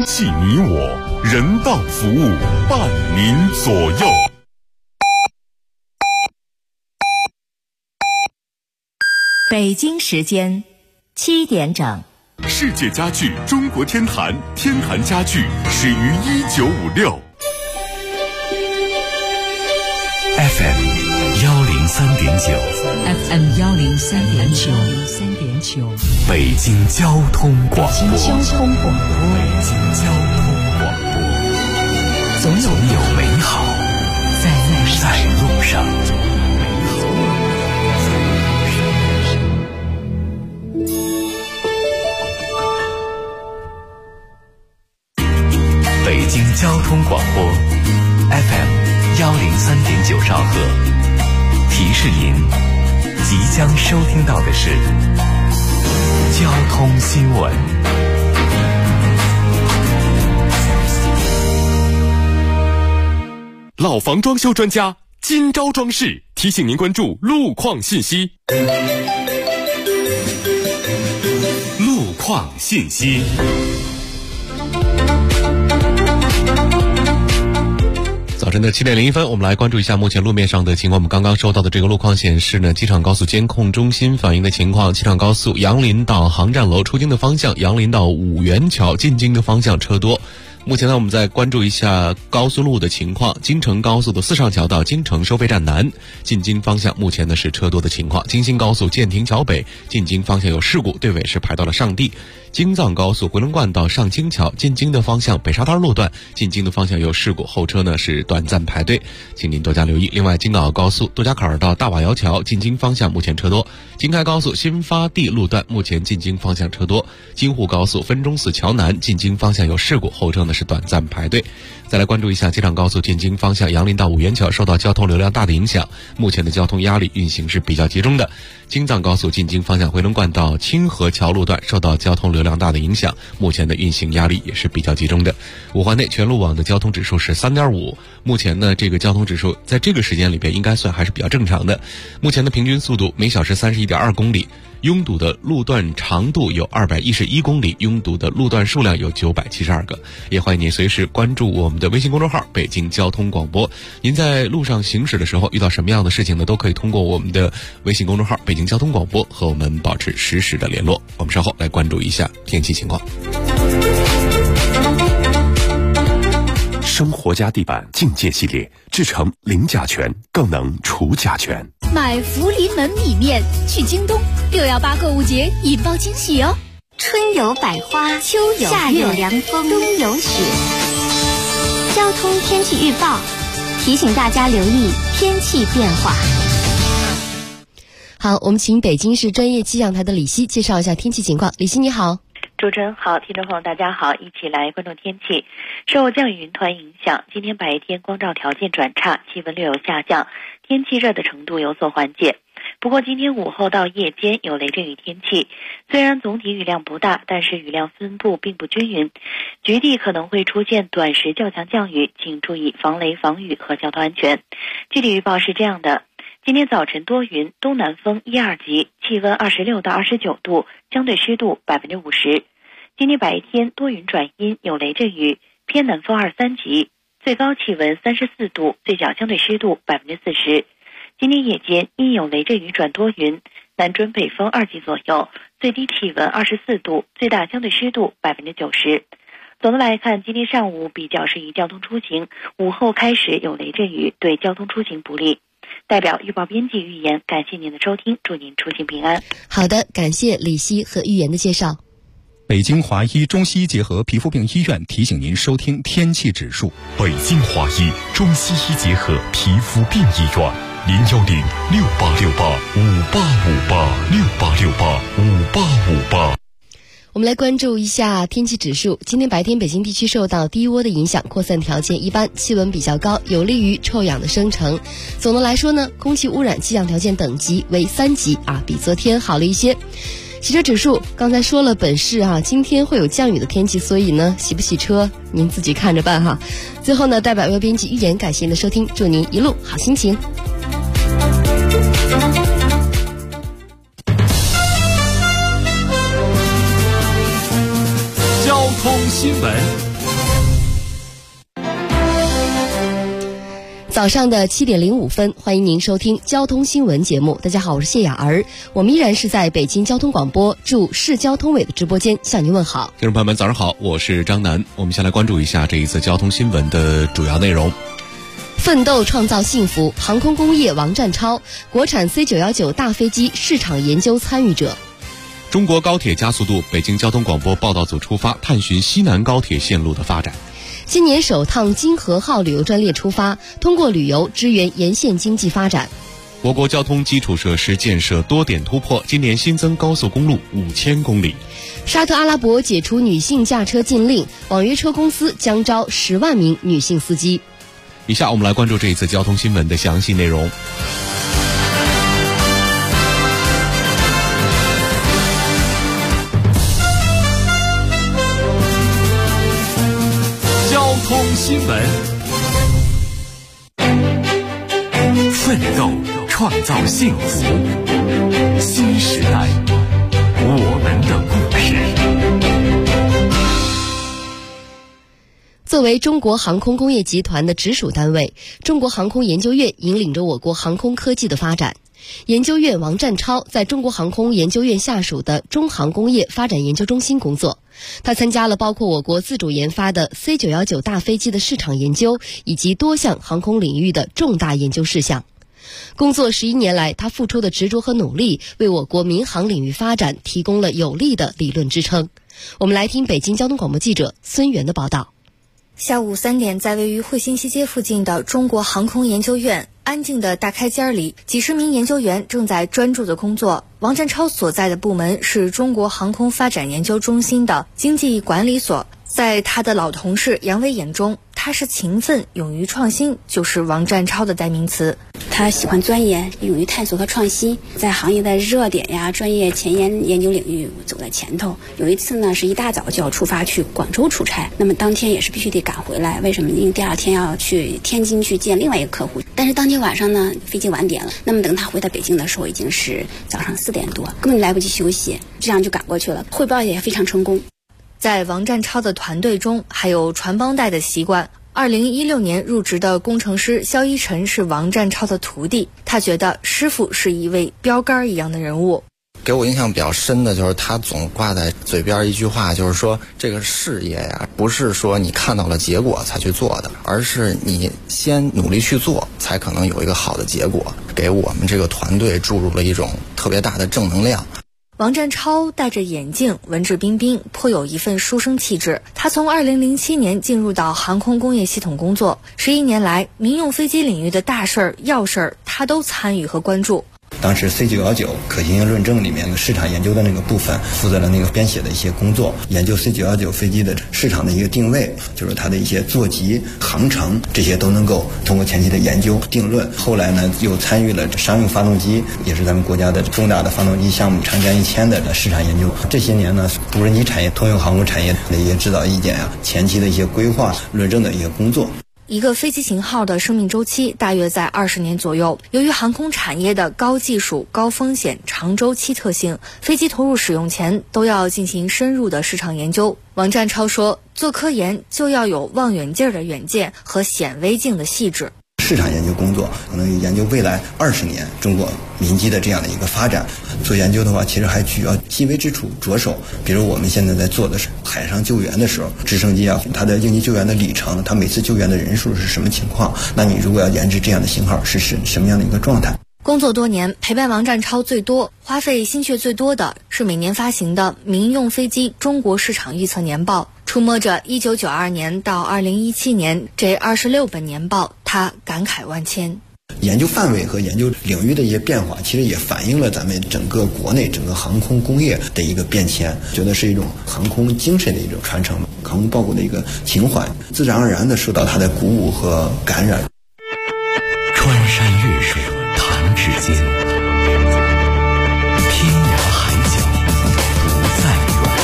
系你我，人道服务伴您左右。 北京时间7点整。 世界家具中国天坛，天坛家具始于1956。 FM 103.9 FM 103.9 北京交通广播。 北京交通广播，总有美好在路上。 北京交通广播 FM 103.9兆赫，提示您即将收听到的是交通新闻。 老房装修专家今朝装饰提醒您关注路况信息。路况信息。 早晨的7点01分，我们来关注一下目前路面上的情况。我们刚刚收到的这个路况显示呢，机场高速监控中心反映的情况，机场高速杨林到航站楼出京的方向，杨林到五元桥进京的方向车多。目前呢，我们再关注一下高速路的情况。京承高速的四上桥到京承收费站南进京方向，目前呢是车多的情况。京新高速建亭桥北进京方向有事故，队尾是排到了上地。京藏高速回龙观到上京桥进京的方向，北沙滩路段进京的方向有事故，后车呢是短暂排队，请您多加留意。另外，京港澳高速杜家坎到大瓦窑桥进京方向目前车多。京开高速新发地路段目前进京方向车多。京沪高速分钟寺桥南进京方向有事故，后车呢是短暂排队。再来关注一下机场高速进京方向杨林到五元桥受到交通流量大的影响，目前的交通压力运行是比较集中的。京藏高速进京方向回龙观到清河桥路段受到交通流量大的影响，目前的运行压力也是比较集中的。五环内全路网的交通指数是 3.5， 目前呢这个交通指数在这个时间里边应该算还是比较正常的。目前的平均速度每小时31.2公里，拥堵的路段长度有211公里，拥堵的路段数量有972个。也欢迎您随时关注我们的微信公众号北京交通广播。您在路上行驶的时候遇到什么样的事情呢，都可以通过我们的微信公众号北京交通广播和我们保持实时的联络。我们稍后来关注一下天气情况。 生活家地板境界系列制成零甲醛，更能除甲醛。 买福临门米面去京东，618购物节引爆惊喜哦！ 春有百花，秋有夏有凉风，冬有雪。交通天气预报提醒大家留意天气变化。 好，我们请北京市专业气象台的李希介绍一下天气情况。李希你好。 主持人好，听众朋友大家好，一起来关注天气。受降雨云团影响，今天白天光照条件转差，气温略有下降，天气热的程度有所缓解。不过今天午后到夜间有雷阵雨天气，虽然总体雨量不大，但是雨量分布并不均匀，局地可能会出现短时较强降雨，请注意防雷防雨和交通安全。具体预报是这样的：今天早晨多云，东南风1、2级，气温26到29度，相对湿度50%。今天白天多云转阴，有雷阵雨，偏南风2、3级，最高气温34度，最小相对湿度40%。今天夜间阴有雷阵雨转多云，南转北风2级左右，最低气温24度，最大相对湿度90%。总的来看，今天上午比较适宜交通出行，午后开始有雷阵雨，对交通出行不利。代表预报编辑预言，感谢您的收听，祝您出行平安。 好的，感谢李希和预言的介绍。 北京华医中西医结合皮肤病医院提醒您收听天气指数。 北京华医中西医结合皮肤病医院，010-6868-5858，6868-5858。 我们来关注一下天气指数。今天白天北京地区受到低涡的影响，扩散条件一般，气温比较高，有利于臭氧的生成。总的来说呢，空气污染气象条件等级为3级比昨天好了一些。洗车指数刚才说了，本市今天会有降雨的天气，所以呢洗不洗车您自己看着办哈。最后呢，代表编辑预言，感谢您的收听，祝您一路好心情。 交通新闻早上的7点05分，欢迎您收听交通新闻节目。大家好，我是谢雅儿，我们依然是在北京交通广播驻市交通委的直播间向您问好。 听众朋友们，早上好，我是张楠。我们先来关注一下这一次交通新闻的主要内容。 奋斗创造幸福，航空工业王占超，国产 C919 大飞机市场研究参与者。 中国高铁加速度，北京交通广播报道组出发探寻西南高铁线路的发展。 今年首趟金河号旅游专列出发，通过旅游支援沿线经济发展。 我国交通基础设施建设多点突破，今年新增高速公路5000公里。 沙特阿拉伯解除女性驾车禁令，网约车公司将招10万名女性司机。 以下我们来关注这一次交通新闻的详细内容。 交通新闻，奋斗创造幸福，新时代，我们的故事。 作为中国航空工业集团的直属单位，中国航空研究院引领着我国航空科技的发展。研究院王占超在中国航空研究院下属的中航工业发展研究中心工作，他参加了包括我国自主研发的 C919 大飞机的市场研究以及多项航空领域的重大研究事项。工作11年来，他付出的执着和努力为我国民航领域发展提供了有力的理论支撑。我们来听北京交通广播记者孙源的报道。 下午3点，在位于汇新西街附近的中国航空研究院安静的大开间里，几十名研究员正在专注的工作。王占超所在的部门是中国航空发展研究中心的经济管理所。在他的老同事杨威眼中，他是勤奋、勇于创新，就是王占超的代名词。 他喜欢钻研，勇于探索和创新，在行业的热点呀、专业前沿研究领域走在前头。有一次呢，是一大早就要出发去广州出差，那么当天也是必须得赶回来。为什么？因为第二天要去天津去见另外一个客户。但是当天晚上呢，飞机晚点了，那么等他回到北京的时候，已经是早上4点多，根本来不及休息，这样就赶过去了。汇报也非常成功。 在王占超的团队中，还有传帮带的习惯。2016年入职的工程师肖一晨是王占超的徒弟，他觉得师傅是一位标杆一样的人物。 给我印象比较深的就是他总挂在嘴边一句话，就是说这个事业呀，不是说你看到了结果才去做的，而是你先努力去做，才可能有一个好的结果。给我们这个团队注入了一种特别大的正能量。 王占超戴着眼镜，文质彬彬，颇有一份书生气质。他从2007年进入到航空工业系统工作，11年来，民用飞机领域的大事儿、要事儿，他都参与和关注。 当时 C919 可行性论证里面市场研究的那个部分，负责了那个编写的一些工作，研究 C919 飞机的市场的一个定位，就是它的一些座级、航程，这些都能够通过前期的研究定论。后来呢，又参与了商用发动机，也是咱们国家的重大的发动机项目长江1000的市场研究。这些年呢，无人机产业、通用航空产业的一些指导意见啊，前期的一些规划、论证的一些工作。 一个飞机型号的生命周期大约在20年左右。由于航空产业的高技术、高风险、长周期特性，飞机投入使用前都要进行深入的市场研究。王占超说，做科研就要有望远镜的远见和显微镜的细致。 市场研究工作可能研究未来20年中国民机的这样的一个发展。做研究的话，其实还需要细微之处着手。比如我们现在在做的是海上救援的时候，直升机啊，它的应急救援的里程，它每次救援的人数是什么情况？那你如果要研制这样的型号，是什么样的一个状态？ 工作多年，陪伴王占超最多、花费心血最多的是每年发行的民用飞机中国市场预测年报。触摸着1992年到2017年这26本年报，他感慨万千。 研究范围和研究领域的一些变化，其实也反映了咱们整个国内整个航空工业的一个变迁，觉得是一种航空精神的一种传承，航空报国的一个情怀，自然而然的受到它的鼓舞和感染。 穿山越水弹指间，天涯海角不再远。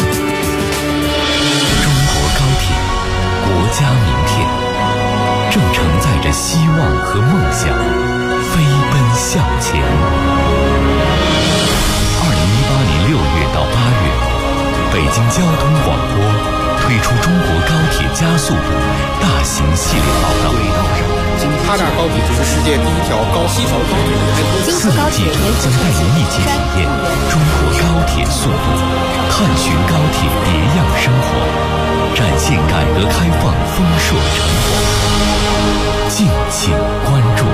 中国高铁，国家名片，正承载着希望和梦想，飞奔向前。2018年6月到8月，北京交通广播推出中国高铁加速度大型系列报道。 它那高铁就是世界第一条高西条高铁。 4路记者将带您一起体验中国高铁速度，探寻高铁别样生活，展现改革开放丰硕成果。敬请关注。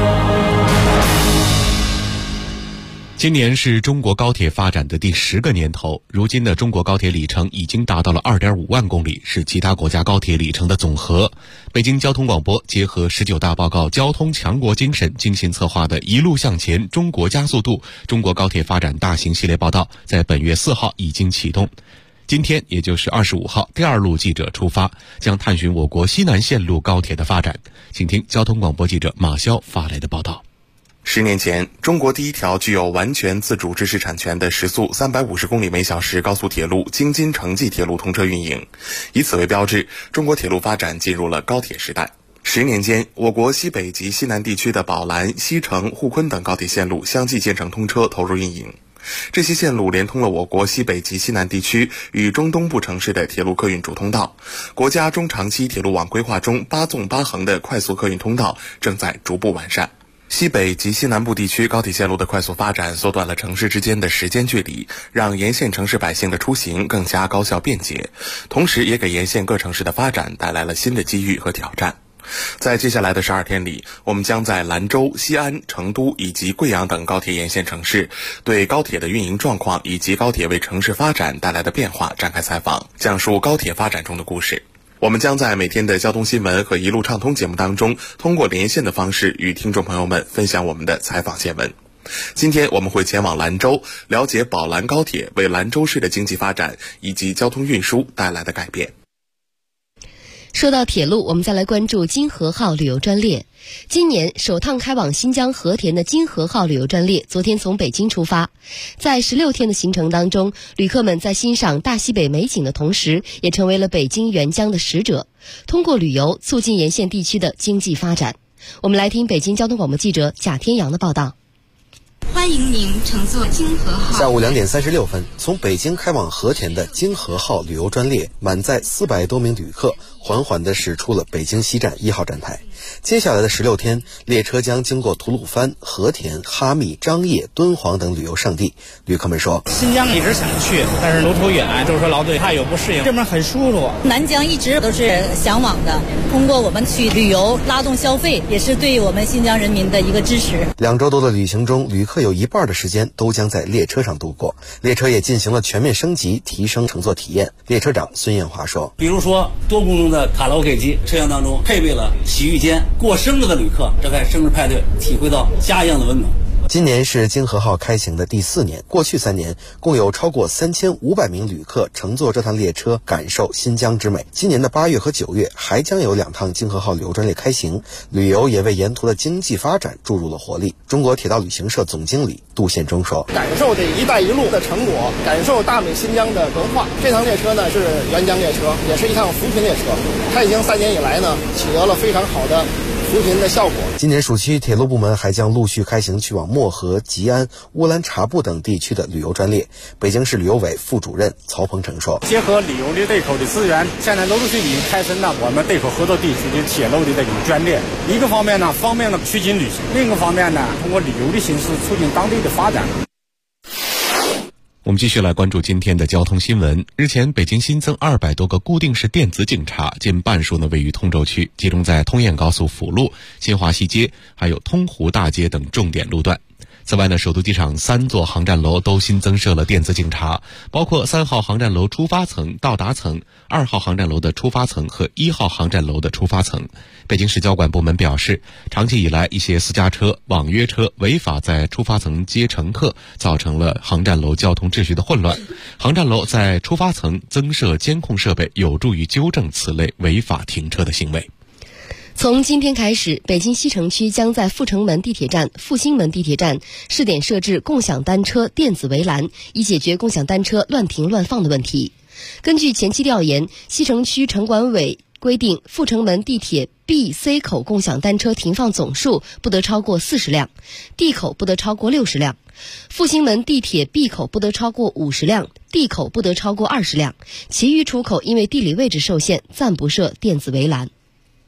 今年是中国高铁发展的第10个年头，如今的中国高铁里程已经达到了2.5万公里，是其他国家高铁里程的总和。北京交通广播结合19大报告交通强国精神，精心策划的一路向前中国加速度中国高铁发展大型系列报道，在本月4号已经启动。今天也就是25号，第2路记者出发，将探寻我国西南线路高铁的发展。请听交通广播记者马潇发来的报道。 10年前，中国第一条具有完全自主知识产权的时速350公里每小时高速铁路京津城际铁路通车运营，以此为标志，中国铁路发展进入了高铁时代。10年间，我国西北及西南地区的宝兰、西成、沪昆等高铁线路相继建成通车，投入运营。这些线路连通了我国西北及西南地区与中东部城市的铁路客运主通道。国家中长期铁路网规划中8纵8横的快速客运通道正在逐步完善。西北及西南部地区高铁线路的快速发展，缩短了城市之间的时间距离，让沿线城市百姓的出行更加高效便捷，同时也给沿线各城市的发展带来了新的机遇和挑战。在接下来的12天里，我们将在兰州、西安、成都以及贵阳等高铁沿线城市，对高铁的运营状况以及高铁为城市发展带来的变化展开采访，讲述高铁发展中的故事。我们将在每天的交通新闻和一路畅通节目当中，通过连线的方式与听众朋友们分享我们的采访见闻。今天我们会前往兰州，了解宝兰高铁为兰州市的经济发展以及交通运输带来的改变。 说到铁路，我们再来关注金河号旅游专列。今年首趟开往新疆和田的金河号旅游专列昨天从北京出发，在16天的行程当中，旅客们在欣赏大西北美景的同时，也成为了北京援疆的使者，通过旅游促进沿线地区的经济发展。我们来听北京交通广播记者贾天阳的报道。 欢迎您乘坐金河号。 下午2点36分，从北京开往和田的金河号旅游专列满载400多名旅客，缓缓地驶出了北京西站1号站台。接下来的16天，列车将经过吐鲁番、和田、哈密、张掖、敦煌等旅游胜地。旅客们说， 新疆一直想去，但是路途远，舟车劳顿，怕有不适应。这边很舒服。 南疆一直都是向往的，通过我们去旅游拉动消费，也是对我们新疆人民的一个支持。 2周多的旅行中，旅客有一半的时间都将在列车上度过。列车也进行了全面升级，提升乘坐体验。列车长孙艳华说， 比如说多功能的卡拉 OK 机，车厢当中配备了洗浴间，过生日的旅客展开生日派对，体会到家一样的温暖。 今年是金河号开行的第4年，过去3年共有超过3500名旅客乘坐这趟列车感受新疆之美。今年的8月和9月还将有2趟金河号旅游专列开行，旅游也为沿途的经济发展注入了活力。中国铁道旅行社总经理杜宪忠说， 感受这一带一路的成果，感受大美新疆的文化。这趟列车呢是援疆列车，也是一趟扶贫列车，开行3年以来呢取得了非常好的扶贫的效果。 今年暑期，铁路部门还将陆续开行去往漠河、吉安、乌兰察布等地区的旅游专列。北京市旅游委副主任曹鹏程说， 结合旅游的对口的资源，现在陆续已经开申了我们对口合作地区的铁路的这种专列。一个方面呢，方便了取经旅行；另一个方面呢，通过旅游的形式促进当地的发展。 我们继续来关注今天的交通新闻。日前，北京新增200多个固定式电子警察，近半数位于通州区，集中在通燕高速辅路、新华西街，还有通湖大街等重点路段。此外呢，首都机场3座航站楼都新增设了电子警察，包括3号航站楼出发层、到达层、2号航站楼的出发层和1号航站楼的出发层。北京市交管部门表示，长期以来一些私家车、网约车违法在出发层接乘客，造成了航站楼交通秩序的混乱。航站楼在出发层增设监控设备，有助于纠正此类违法停车的行为。 从今天开始，北京西城区将在阜成门地铁站、复兴门地铁站试点设置共享单车电子围栏，以解决共享单车乱停乱放的问题。根据前期调研，西城区城管委规定，阜成门地铁 B、C 口共享单车停放总数不得超过40辆， D 口不得超过60辆，复兴门地铁 B 口不得超过50辆， D 口不得超过20辆，其余出口因为地理位置受限，暂不设电子围栏。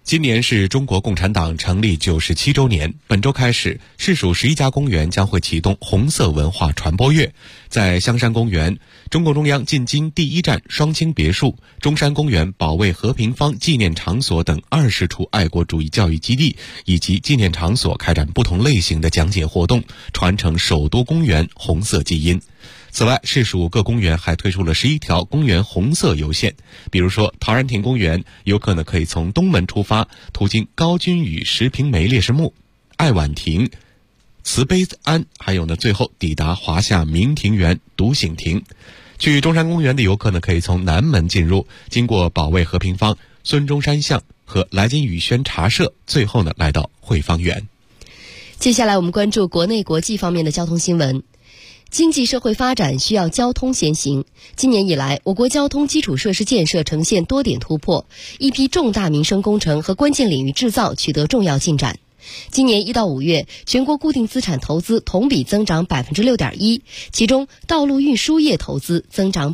今年是中国共产党成立97周年，本周开始，市属11家公园将会启动红色文化传播月。在香山公园、中共中央进京第一站双清别墅、中山公园保卫和平坊纪念场所等20处爱国主义教育基地以及纪念场所开展不同类型的讲解活动，传承首都公园红色基因。此外，市属各公园还推出了11条公园红色游线，比如说陶然亭公园，游客呢可以从东门出发，途经高君与石平梅烈士墓、爱晚亭、慈悲庵，还有呢最后抵达华夏明庭园独醒亭。去中山公园的游客呢可以从南门进入，经过保卫和平坊、孙中山像和来金宇轩茶社，最后呢来到汇芳园。 接下来我们关注国内国际方面的交通新闻。经济社会发展需要交通先行。今年以来，我国交通基础设施建设呈现多点突破，一批重大民生工程和关键领域制造取得重要进展。今年1到5月，全国固定资产投资同比增长 6.1%， 其中道路运输业投资增长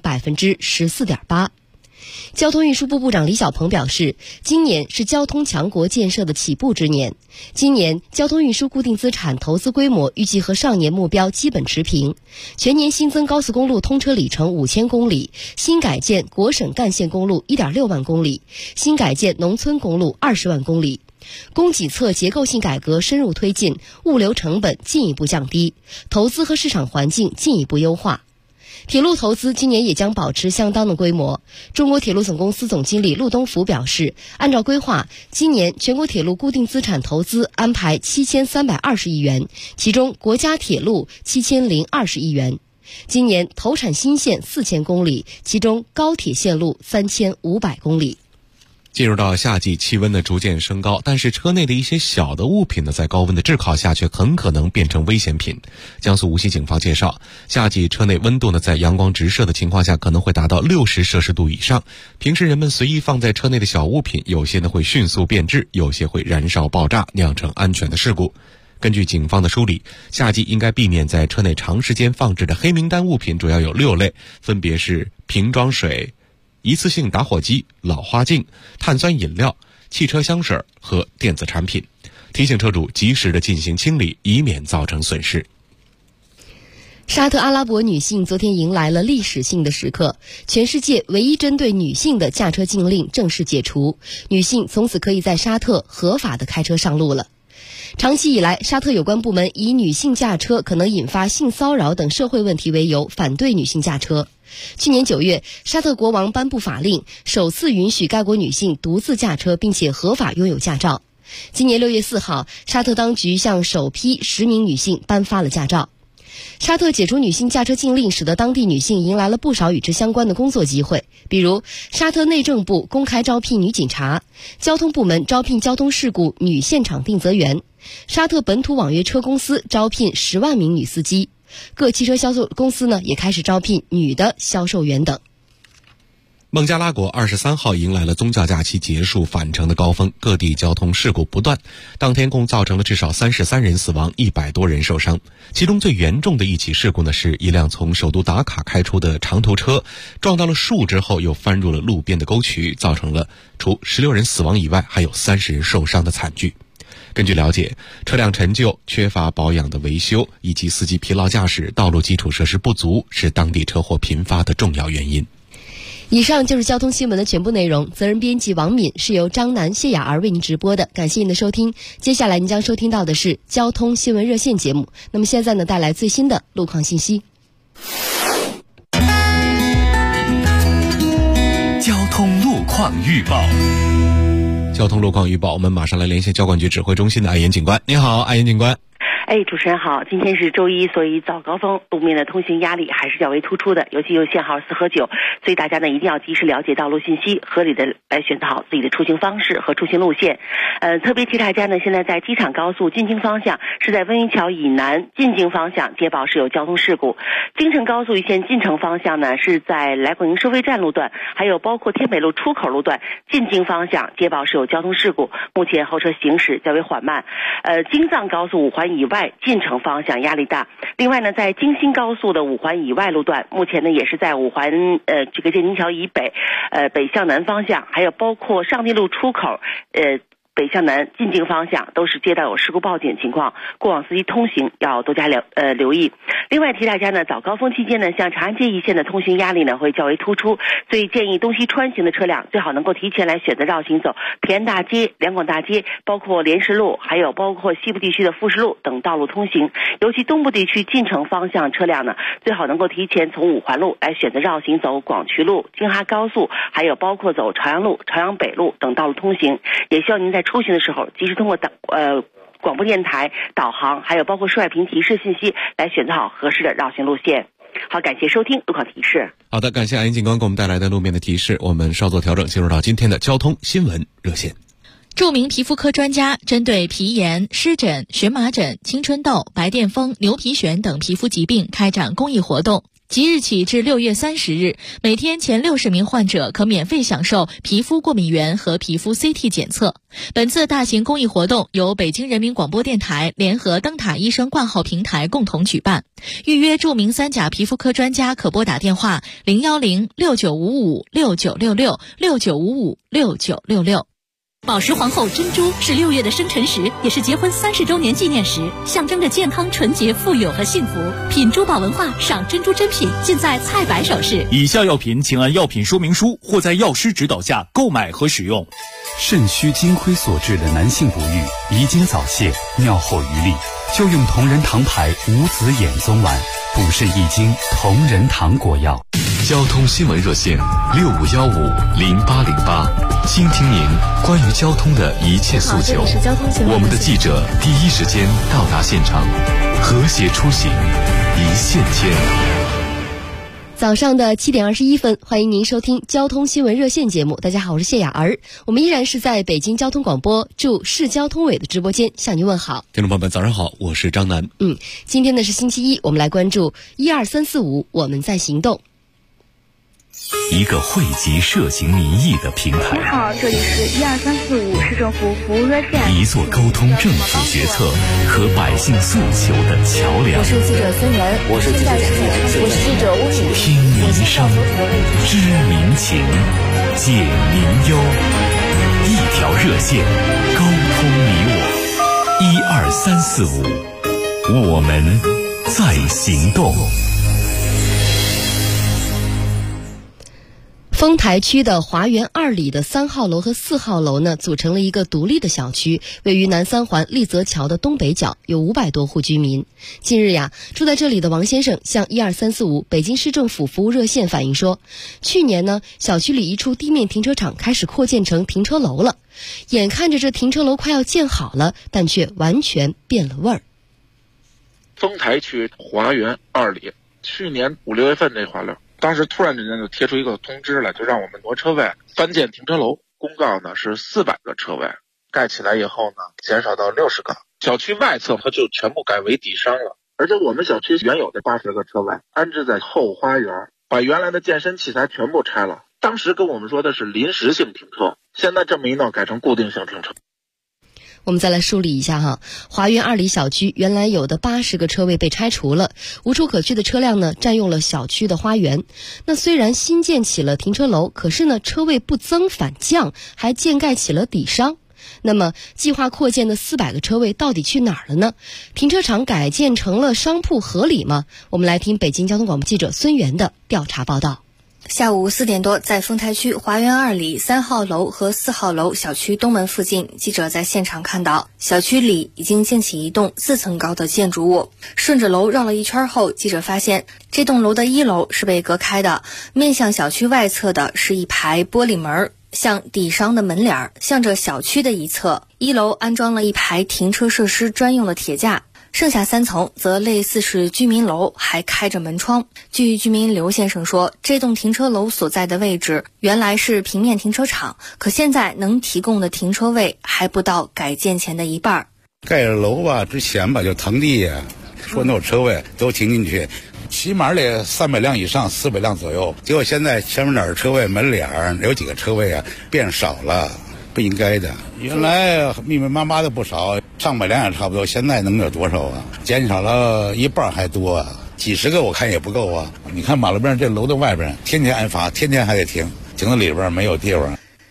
14.8%。交通运输部部长李小鹏表示，今年是交通强国建设的起步之年。今年交通运输固定资产投资规模预计和上年目标基本持平，全年新增高速公路通车里程5000公里，新改建国省干线公路 1.6万公里，新改建农村公路20万公里。供给侧结构性改革深入推进，物流成本进一步降低，投资和市场环境进一步优化。铁路投资今年也将保持相当的规模。中国铁路总公司总经理陆东福表示，按照规划，今年全国铁路固定资产投资安排7320亿元，其中国家铁路7020亿元。今年投产新线4000公里，其中高铁线路3500公里。 进入到夏季，气温呢逐渐升高，但是车内的一些小的物品呢，在高温的炙烤下却很可能变成危险品。江苏无锡警方介绍，夏季车内温度呢，在阳光直射的情况下，可能会达到60摄氏度以上。平时人们随意放在车内的小物品，有些呢会迅速变质，有些会燃烧爆炸，酿成安全的事故。根据警方的梳理，夏季应该避免在车内长时间放置的黑名单物品主要有6类，分别是瓶装水、一次性打火机、老花镜、碳酸饮料、汽车香水和电子产品。提醒车主及时的进行清理，以免造成损失。 沙特阿拉伯女性昨天迎来了历史性的时刻，全世界唯一针对女性的驾车禁令正式解除，女性从此可以在沙特合法的开车上路了。长期以来，沙特有关部门以女性驾车可能引发性骚扰等社会问题为由，反对女性驾车。去年9月，沙特国王颁布法令，首次允许该国女性独自驾车，并且合法拥有驾照。今年6月4号，沙特当局向首批10名女性颁发了驾照。沙特解除女性驾车禁令，使得当地女性迎来了不少与之相关的工作机会，比如沙特内政部公开招聘女警察，交通部门招聘交通事故女现场定责员，沙特本土网约车公司招聘10万名女司机，各汽车销售公司呢也开始招聘女的销售员等。 孟加拉国23号迎来了宗教假期结束返程的高峰，各地交通事故不断，当天共造成了至少33人死亡，100多人受伤。其中最严重的一起事故呢，是一辆从首都达卡开出的长途车撞到了树之后，又翻入了路边的沟渠，造成了除16人死亡以外，还有30人受伤的惨剧。根据了解，车辆陈旧、缺乏保养的维修，以及司机疲劳驾驶、道路基础设施不足，是当地车祸频发的重要原因。 以上就是交通新闻的全部内容，责任编辑王敏，是由张楠、谢雅儿为您直播的，感谢您的收听。接下来您将收听到的是交通新闻热线节目，那么现在呢，带来最新的路况信息。 交通路况预报。 交通路况预报，我们马上来连线交管局指挥中心的艾岩警官。你好，艾岩警官。 主持人好，今天是周一，所以早高峰路面的通行压力还是较为突出的，尤其有限号4和9，所以大家呢一定要及时了解道路信息，合理的来选择好自己的出行方式和出行路线。特别提大家呢，现在在机场高速进京方向是在温榆桥以南进京方向接报是有交通事故，京承高速一线进城方向呢是在来广营收费站路段，还有包括天北路出口路段进京方向接报是有交通事故，目前后车行驶较为缓慢。京藏高速5环以外进城方向压力大。另外呢，在京新高速的5环以外路段，目前呢也是在5环这个建宁桥以北北向南方向，还有包括上地路出口北向南进京方向都是接到有事故报警情况，过往司机通行要多加留意。另外提大家呢，早高峰期间呢，像长安街一线的通行压力呢会较为突出，所以建议东西穿行的车辆最好能够提前来选择绕行走平安大街、两广大街，包括莲石路，还有包括西部地区的富士路等道路通行。尤其东部地区进城方向车辆呢，最好能够提前从五环路来选择绕行走广渠路、京哈高速，还有包括走朝阳路、朝阳北路等道路通行。也希望您在出行的时候及时通过广播电台导航，还有包括射频提示信息来选择好合适的绕行路线。好，感谢收听路况提示。 好的，感谢安静光给我们带来的路面的提示。我们稍作调整，进入到今天的交通新闻热线。 著名皮肤科专家针对皮炎、湿疹、荨麻疹、青春痘、白癜风、牛皮癣等皮肤疾病开展公益活动。即日起至6月30日，每天前60名患者可免费享受皮肤过敏原和皮肤 CT 检测。本次大型公益活动由北京人民广播电台联合灯塔医生挂号平台共同举办。预约著名3甲皮肤科专家可拨打电话010-6955-6966 6955-6966。 宝石皇后珍珠是6月的生辰石，也是结婚30周年纪念石，象征着健康、纯洁、富有和幸福。品珠宝文化，赏珍珠珍品，尽在菜百首饰。 以下药品请按药品说明书或在药师指导下购买和使用。 肾虚金亏所致的男性不育、遗精早泄、尿后余力，就用同仁堂牌无子衍宗丸，补肾益精，同仁堂果药。 交通新闻热线65150808，倾听您关于交通的一切诉求。我们的记者第一时间到达现场，和谐出行，一线牵。 早上的7点21分，欢迎您收听交通新闻热线节目。大家好，我是谢雅儿，我们依然是在北京交通广播驻市交通委的直播间向您问好。 听众朋友们，早上好，我是张楠。 今天呢是星期一，我们来关注12345，我们在行动。 一个惠及社情民意的平台。 你好，这里是12345市政府服务热线。 一座沟通政府决策和百姓诉求的桥梁。 我是记者孙源， 我是记者陈岩， 我是记者吴雨。 听民声，知民情，解民忧，一条热线，沟通你我。12345，我们在行动。 丰台区的华园2里的3号楼和4号楼呢，组成了一个独立的小区，位于南三环立泽桥的东北角，有500多户居民。近日呀，住在这里的王先生向12345北京市政府服务热线反映说，去年呢，小区里一处地面停车场开始扩建成停车楼了，眼看着这停车楼快要建好了，但却完全变了味儿。 丰台区华园2里，去年5、6月份那会儿了。当时突然之间就贴出一个通知来，就让我们挪车位，翻建停车楼。公告呢是400个车位，盖起来以后呢，减少到60个。小区外侧它就全部改为底商了，而且我们小区原有的80个车位安置在后花园，把原来的健身器材全部拆了。当时跟我们说的是临时性停车，现在这么一闹改成固定性停车。 我们再来梳理一下哈，华园2里小区原来有的80个车位被拆除了，无处可去的车辆呢占用了小区的花园。那虽然新建起了停车楼，可是呢车位不增反降，还建盖起了底商。那么计划扩建的400个车位到底去哪儿了呢？停车场改建成了商铺合理吗？我们来听北京交通广播记者孙源的调查报道。 下午4点多，在丰台区华园2里3号楼和4号楼小区东门附近，记者在现场看到，小区里已经建起一栋4层高的建筑物。顺着楼绕了一圈后，记者发现这栋楼的1楼是被隔开的，面向小区外侧的是一排玻璃门，像底商的门脸，向着小区的一侧。1楼安装了一排停车设施专用的铁架。剩下3层则类似是居民楼，还开着门窗。据居民刘先生说，这栋停车楼所在的位置原来是平面停车场，可现在能提供的停车位还不到改建前的一半。 盖了楼吧之前吧就腾地呀，说那种车位都停进去，起码得300辆以上，400辆左右。结果现在前面哪儿车位门脸有几个车位啊变少了，不应该的。原来密密麻麻的不少，上百辆也差不多，现在能有多少啊？减少了一半还多啊，几十个我看也不够啊。你看马路边这楼的外边天天挨罚，天天还得停，停到里边没有地方。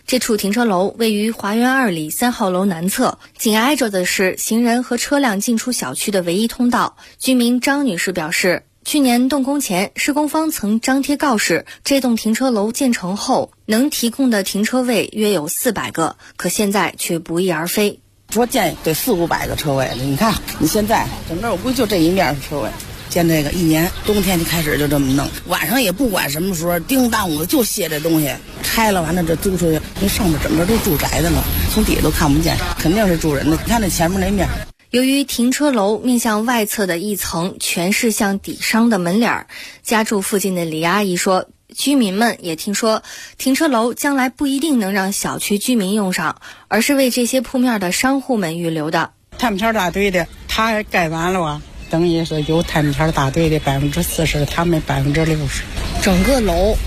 这处停车楼位于华园2里3号楼南侧，紧挨着的是行人和车辆进出小区的唯一通道。居民张女士表示，去年动工前，施工方曾张贴告示，这栋停车楼建成后能提供的停车位约有400个，可现在却不翼而飞。 说建得400-500个车位了，你看你现在整个我估计就这一面是车位。建这个1年，冬天就开始就这么弄，晚上也不管什么时候，叮当的就卸这东西，拆了完了这租出去，那上面整个都住宅的了，从底下都看不见，肯定是住人的。你看那前面那面。 由于停车楼面向外侧的一层全是向底商的门脸，家住附近的李阿姨说，居民们也听说停车楼将来不一定能让小区居民用上，而是为这些铺面的商户们预留的。 他们家大队的他盖完了啊，等于是有他们家大队的40%，他们60%。 整个楼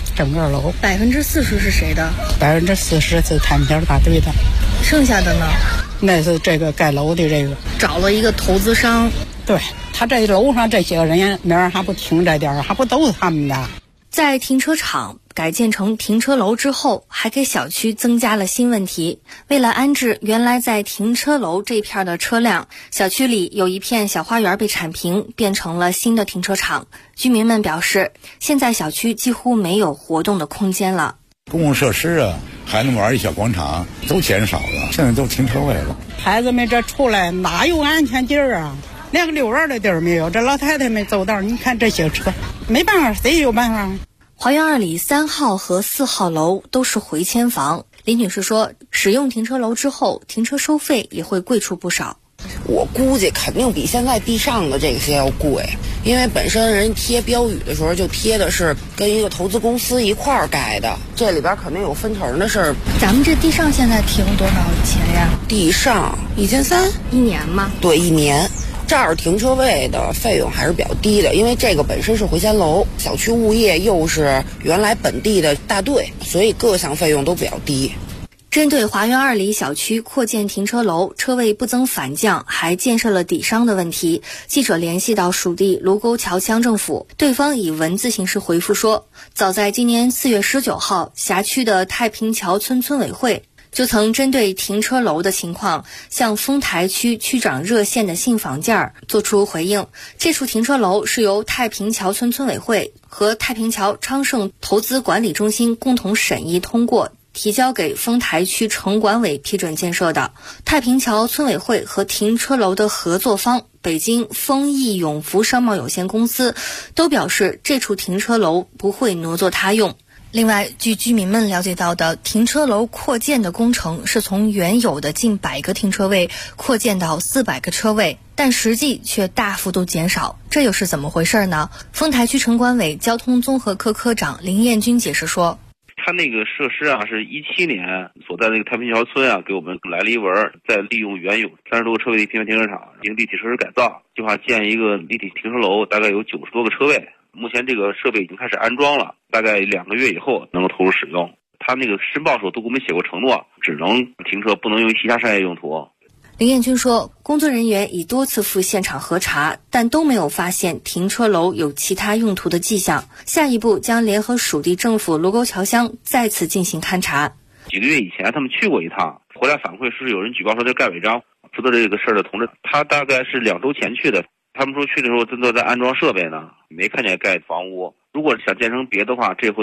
40% 是谁的 ？40%是他们家大队的， 剩下的呢？ 那是这个盖楼的这个找了一个投资商。 对，他这楼上这些个人明儿还不停这点儿，还不都是他们的。 在停车场改建成停车楼之后，还给小区增加了新问题。为了安置原来在停车楼这片的车辆，小区里有一片小花园被铲平，变成了新的停车场。居民们表示，现在小区几乎没有活动的空间了。 公共设施啊，孩子们玩一小广场都减少了，现在都停车位了。 孩子们这出来哪有安全地儿啊？连个遛弯的地儿没有，这老太太们走道，你看这些车，没办法，谁有办法？ 华园2里3号和4号楼都是回迁房。李女士说，使用停车楼之后，停车收费也会贵出不少。 我估计肯定比现在地上的这些要贵，因为本身人贴标语的时候就贴的是跟一个投资公司一块儿盖的，这里边肯定有分成的事儿。 咱们这地上现在提供多少钱呀？ 地上1300 一年吗？ 对，一年。这儿停车位的费用还是比较低的，因为这个本身是回迁楼，小区物业又是原来本地的大队，所以各项费用都比较低。 针对华园2里小区扩建停车楼，车位不增反降，还建设了底商的问题，记者联系到属地卢沟桥乡政府，对方以文字形式回复说，早在今年4月19号，辖区的太平桥村村委会就曾针对停车楼的情况，向丰台区区长热线的信访件作出回应。这处停车楼是由太平桥村村委会和太平桥昌盛投资管理中心共同审议通过，提交给丰台区城管委批准建设的。太平桥村委会和停车楼的合作方北京丰益永福商贸有限公司都表示，这处停车楼不会挪作他用。另外，据居民们了解到的，停车楼扩建的工程是从原有的近100个停车位扩建到400个车位，但实际却大幅度减少，这又是怎么回事呢？丰台区城管委交通综合科科长林彦军解释说， 他那个设施啊，是17年所在那个太平桥村啊，给我们来了一文，再利用原有30多个车位的平面停车场进行立体设施改造，计划建一个立体停车楼，大概有90多个车位。目前这个设备已经开始安装了，大概2个月以后能够投入使用。他那个申报时候都给我们写过承诺，只能停车，不能用于其他商业用途。 林彦军说，工作人员已多次赴现场核查，但都没有发现停车楼有其他用途的迹象。下一步将联合属地政府卢沟桥乡再次进行勘查。 几个月以前他们去过一趟，回来反馈是有人举报说这盖违章。负责这个事儿的同志，他大概是2周前去的。他们说去的时候正在安装设备呢，没看见盖房屋。如果想建成别的话，这回